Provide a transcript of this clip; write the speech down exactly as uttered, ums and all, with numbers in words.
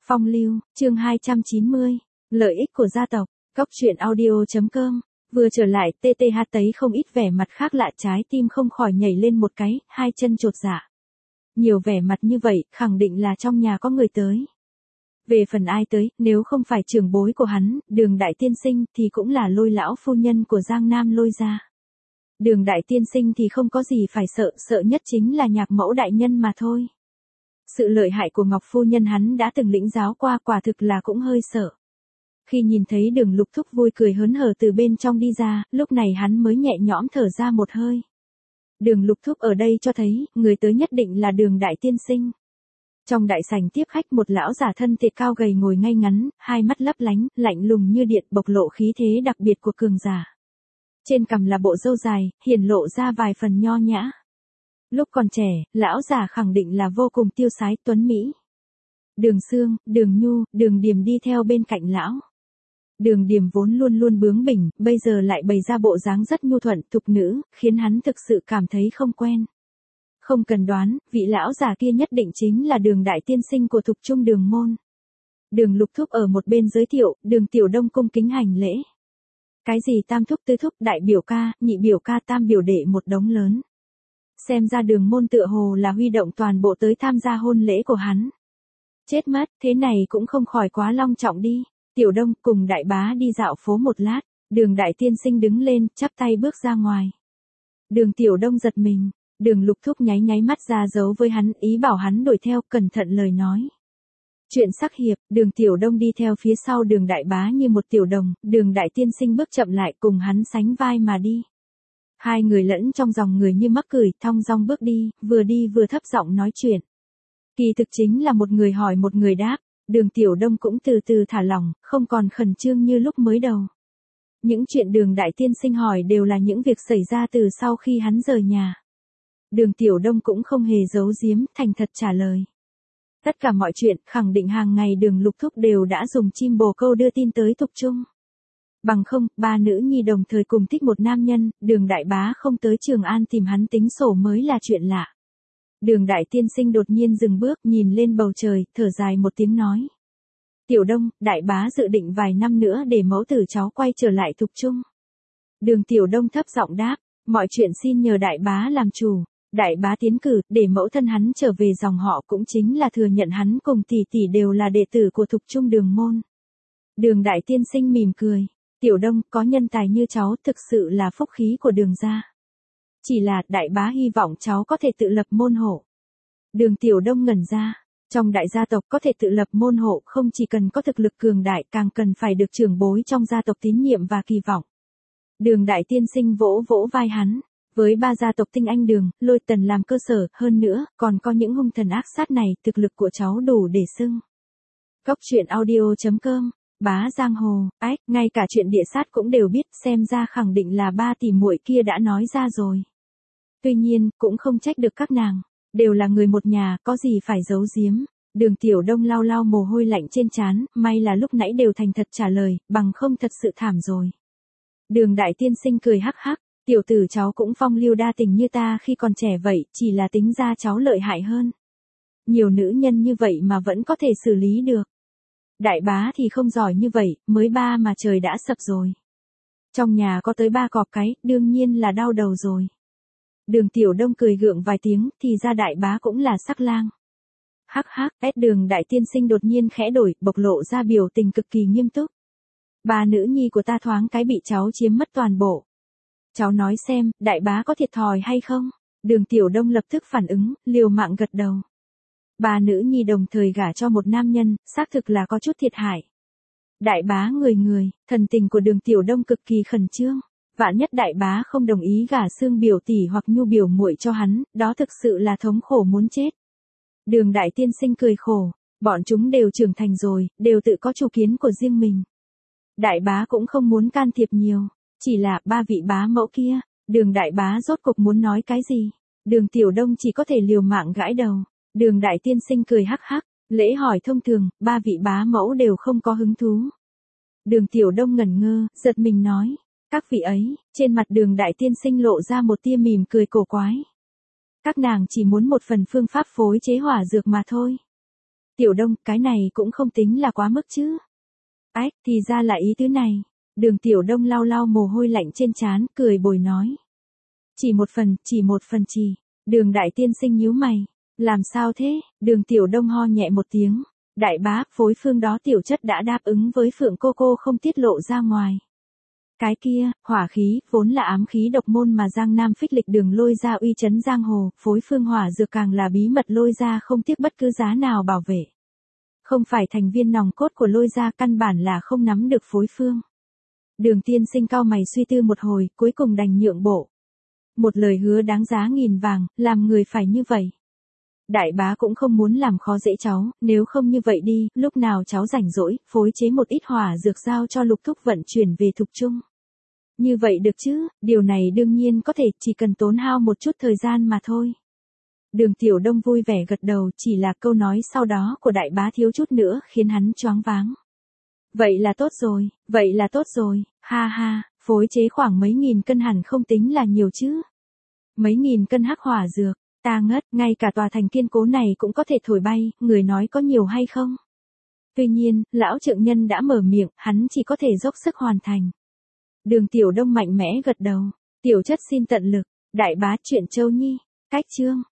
Phong lưu, chương hai trăm chín mươi, lợi ích của gia tộc, Cốc truyện audio chấm com. Vừa trở lại, tê tê hát thấy không ít vẻ mặt khác lạ, trái tim không khỏi nhảy lên một cái, hai chân chột dạ. Nhiều vẻ mặt như vậy, khẳng định là trong nhà có người tới. Về phần ai tới, nếu không phải trưởng bối của hắn, Đường đại tiên sinh, thì cũng là Lôi lão phu nhân của Giang Nam Lôi gia. Đường đại tiên sinh thì không có gì phải sợ, sợ nhất chính là Nhạc mẫu đại nhân mà thôi. Sự lợi hại của Ngọc phu nhân hắn đã từng lĩnh giáo qua, quả thực là cũng hơi sợ. Khi nhìn thấy Đường Lục Thúc vui cười hớn hở từ bên trong đi ra, lúc này hắn mới nhẹ nhõm thở ra một hơi. Đường Lục Thúc ở đây cho thấy, người tới nhất định là Đường đại tiên sinh. Trong đại sảnh tiếp khách, một lão giả thân thể cao gầy ngồi ngay ngắn, hai mắt lấp lánh, lạnh lùng như điện, bộc lộ khí thế đặc biệt của cường giả. Trên cằm là bộ râu dài, hiển lộ ra vài phần nho nhã. Lúc còn trẻ, lão già khẳng định là vô cùng tiêu sái tuấn mỹ. Đường Sương, Đường Nhu, Đường Điềm đi theo bên cạnh lão. Đường Điềm vốn luôn luôn bướng bỉnh, bây giờ lại bày ra bộ dáng rất nhu thuận, thục nữ, khiến hắn thực sự cảm thấy không quen. Không cần đoán, vị lão già kia nhất định chính là Đường đại tiên sinh của Thục Trung Đường môn. Đường Lục Thúc ở một bên giới thiệu, Đường Tiểu Đông cung kính hành lễ. Cái gì tam thúc tứ thúc, đại biểu ca, nhị biểu ca, tam biểu đệ một đống lớn. Xem ra Đường môn tựa hồ là huy động toàn bộ tới tham gia hôn lễ của hắn. Chết mất, thế này cũng không khỏi quá long trọng đi. Tiểu Đông cùng đại bá đi dạo phố một lát, Đường đại tiên sinh đứng lên, chắp tay bước ra ngoài. Đường Tiểu Đông giật mình, Đường Lục Thúc nháy nháy mắt ra dấu với hắn, ý bảo hắn đuổi theo, cẩn thận lời nói. Chuyện sắc hiệp, Đường Tiểu Đông đi theo phía sau Đường đại bá như một tiểu đồng, Đường đại tiên sinh bước chậm lại cùng hắn sánh vai mà đi. Hai người lẫn trong dòng người như mắc cười, thong dong bước đi, vừa đi vừa thấp giọng nói chuyện. Kỳ thực chính là một người hỏi một người đáp, Đường Tiểu Đông cũng từ từ thả lỏng, không còn khẩn trương như lúc mới đầu. Những chuyện Đường đại tiên sinh hỏi đều là những việc xảy ra từ sau khi hắn rời nhà. Đường Tiểu Đông cũng không hề giấu giếm, thành thật trả lời. Tất cả mọi chuyện, khẳng định hàng ngày Đường Lục Thúc đều đã dùng chim bồ câu đưa tin tới Thục Trung. Bằng không, ba nữ nhi đồng thời cùng thích một nam nhân, Đường đại bá không tới Trường An tìm hắn tính sổ mới là chuyện lạ. Đường đại tiên sinh đột nhiên dừng bước, nhìn lên bầu trời, thở dài một tiếng nói. Tiểu Đông, đại bá dự định vài năm nữa để mẫu tử cháu quay trở lại Thục Trung. Đường Tiểu Đông thấp giọng đáp, mọi chuyện xin nhờ đại bá làm chủ. Đại bá tiến cử, để mẫu thân hắn trở về dòng họ cũng chính là thừa nhận hắn cùng tỷ tỷ đều là đệ tử của Thục Trung Đường môn. Đường đại tiên sinh mỉm cười. Tiểu Đông, có nhân tài như cháu thực sự là phúc khí của Đường gia. Chỉ là, đại bá hy vọng cháu có thể tự lập môn hộ. Đường Tiểu Đông ngẩn ra. Trong đại gia tộc có thể tự lập môn hộ không chỉ cần có thực lực cường đại, càng cần phải được trưởng bối trong gia tộc tín nhiệm và kỳ vọng. Đường đại tiên sinh vỗ vỗ vai hắn. Với ba gia tộc tinh anh Đường, Lôi Tần làm cơ sở, hơn nữa, còn có những hung thần ác sát này, thực lực của cháu đủ để xưng. Cốc truyện audio chấm com, bá giang hồ, ách, ngay cả chuyện địa sát cũng đều biết, xem ra khẳng định là ba tỷ muội kia đã nói ra rồi. Tuy nhiên, cũng không trách được các nàng, đều là người một nhà, có gì phải giấu giếm. Đường Tiểu Đông lau lau mồ hôi lạnh trên trán, may là lúc nãy đều thành thật trả lời, bằng không thật sự thảm rồi. Đường đại tiên sinh cười hắc hắc. Tiểu tử cháu cũng phong lưu đa tình như ta khi còn trẻ vậy, chỉ là tính ra cháu lợi hại hơn. Nhiều nữ nhân như vậy mà vẫn có thể xử lý được. Đại bá thì không giỏi như vậy, mới ba mà trời đã sập rồi. Trong nhà có tới ba cọp cái, đương nhiên là đau đầu rồi. Đường Tiểu Đông cười gượng vài tiếng, thì ra đại bá cũng là sắc lang. Hắc hắc, ép Đường đại tiên sinh đột nhiên khẽ đổi, bộc lộ ra biểu tình cực kỳ nghiêm túc. Ba nữ nhi của ta thoáng cái bị cháu chiếm mất toàn bộ. Cháu nói xem, đại bá có thiệt thòi hay không? Đường Tiểu Đông lập tức phản ứng, liều mạng gật đầu. Ba nữ nhi đồng thời gả cho một nam nhân, xác thực là có chút thiệt hại. Đại bá người người, thần tình của Đường Tiểu Đông cực kỳ khẩn trương. Vạn nhất đại bá không đồng ý gả Sương biểu tỷ hoặc Nhu biểu muội cho hắn, đó thực sự là thống khổ muốn chết. Đường đại tiên sinh cười khổ, bọn chúng đều trưởng thành rồi, đều tự có chủ kiến của riêng mình. Đại bá cũng không muốn can thiệp nhiều. Chỉ là, ba vị bá mẫu kia, Đường đại bá rốt cục muốn nói cái gì? Đường Tiểu Đông chỉ có thể liều mạng gãi đầu. Đường đại tiên sinh cười hắc hắc, lễ hỏi thông thường, ba vị bá mẫu đều không có hứng thú. Đường Tiểu Đông ngẩn ngơ, giật mình nói, các vị ấy, trên mặt Đường đại tiên sinh lộ ra một tia mỉm cười cổ quái. Các nàng chỉ muốn một phần phương pháp phối chế hỏa dược mà thôi. Tiểu Đông, cái này cũng không tính là quá mức chứ. Ách, thì ra là ý tứ này. Đường Tiểu Đông lau lau mồ hôi lạnh trên trán, cười bồi nói. Chỉ một phần, chỉ một phần chỉ. Đường đại tiên sinh nhíu mày. Làm sao thế? Đường Tiểu Đông ho nhẹ một tiếng. Đại bá, phối phương đó tiểu chất đã đáp ứng với Phượng cô cô không tiết lộ ra ngoài. Cái kia, hỏa khí, vốn là ám khí độc môn mà Giang Nam phích lịch đường lôi ra uy chấn giang hồ, phối phương hỏa dược càng là bí mật lôi ra không tiếc bất cứ giá nào bảo vệ. Không phải thành viên nòng cốt của lôi ra căn bản là không nắm được phối phương. Đường tiên sinh cao mày suy tư một hồi, cuối cùng đành nhượng bộ. Một lời hứa đáng giá nghìn vàng, làm người phải như vậy. Đại bá cũng không muốn làm khó dễ cháu, nếu không như vậy đi, lúc nào cháu rảnh rỗi, phối chế một ít hỏa dược giao cho Lục Thúc vận chuyển về Thục Trung. Như vậy được chứ, điều này đương nhiên có thể, chỉ cần tốn hao một chút thời gian mà thôi. Đường Tiểu Đông vui vẻ gật đầu, chỉ là câu nói sau đó của đại bá thiếu chút nữa khiến hắn choáng váng. Vậy là tốt rồi, vậy là tốt rồi, ha ha, phối chế khoảng mấy nghìn cân hẳn không tính là nhiều chứ. Mấy nghìn cân hắc hỏa dược. Ta ngất, ngay cả tòa thành kiên cố này cũng có thể thổi bay, người nói có nhiều hay không? Tuy nhiên, lão trượng nhân đã mở miệng, hắn chỉ có thể dốc sức hoàn thành. Đường Tiểu Đông mạnh mẽ gật đầu, tiểu chất xin tận lực, đại bá chuyện Châu Nhi, cách chương.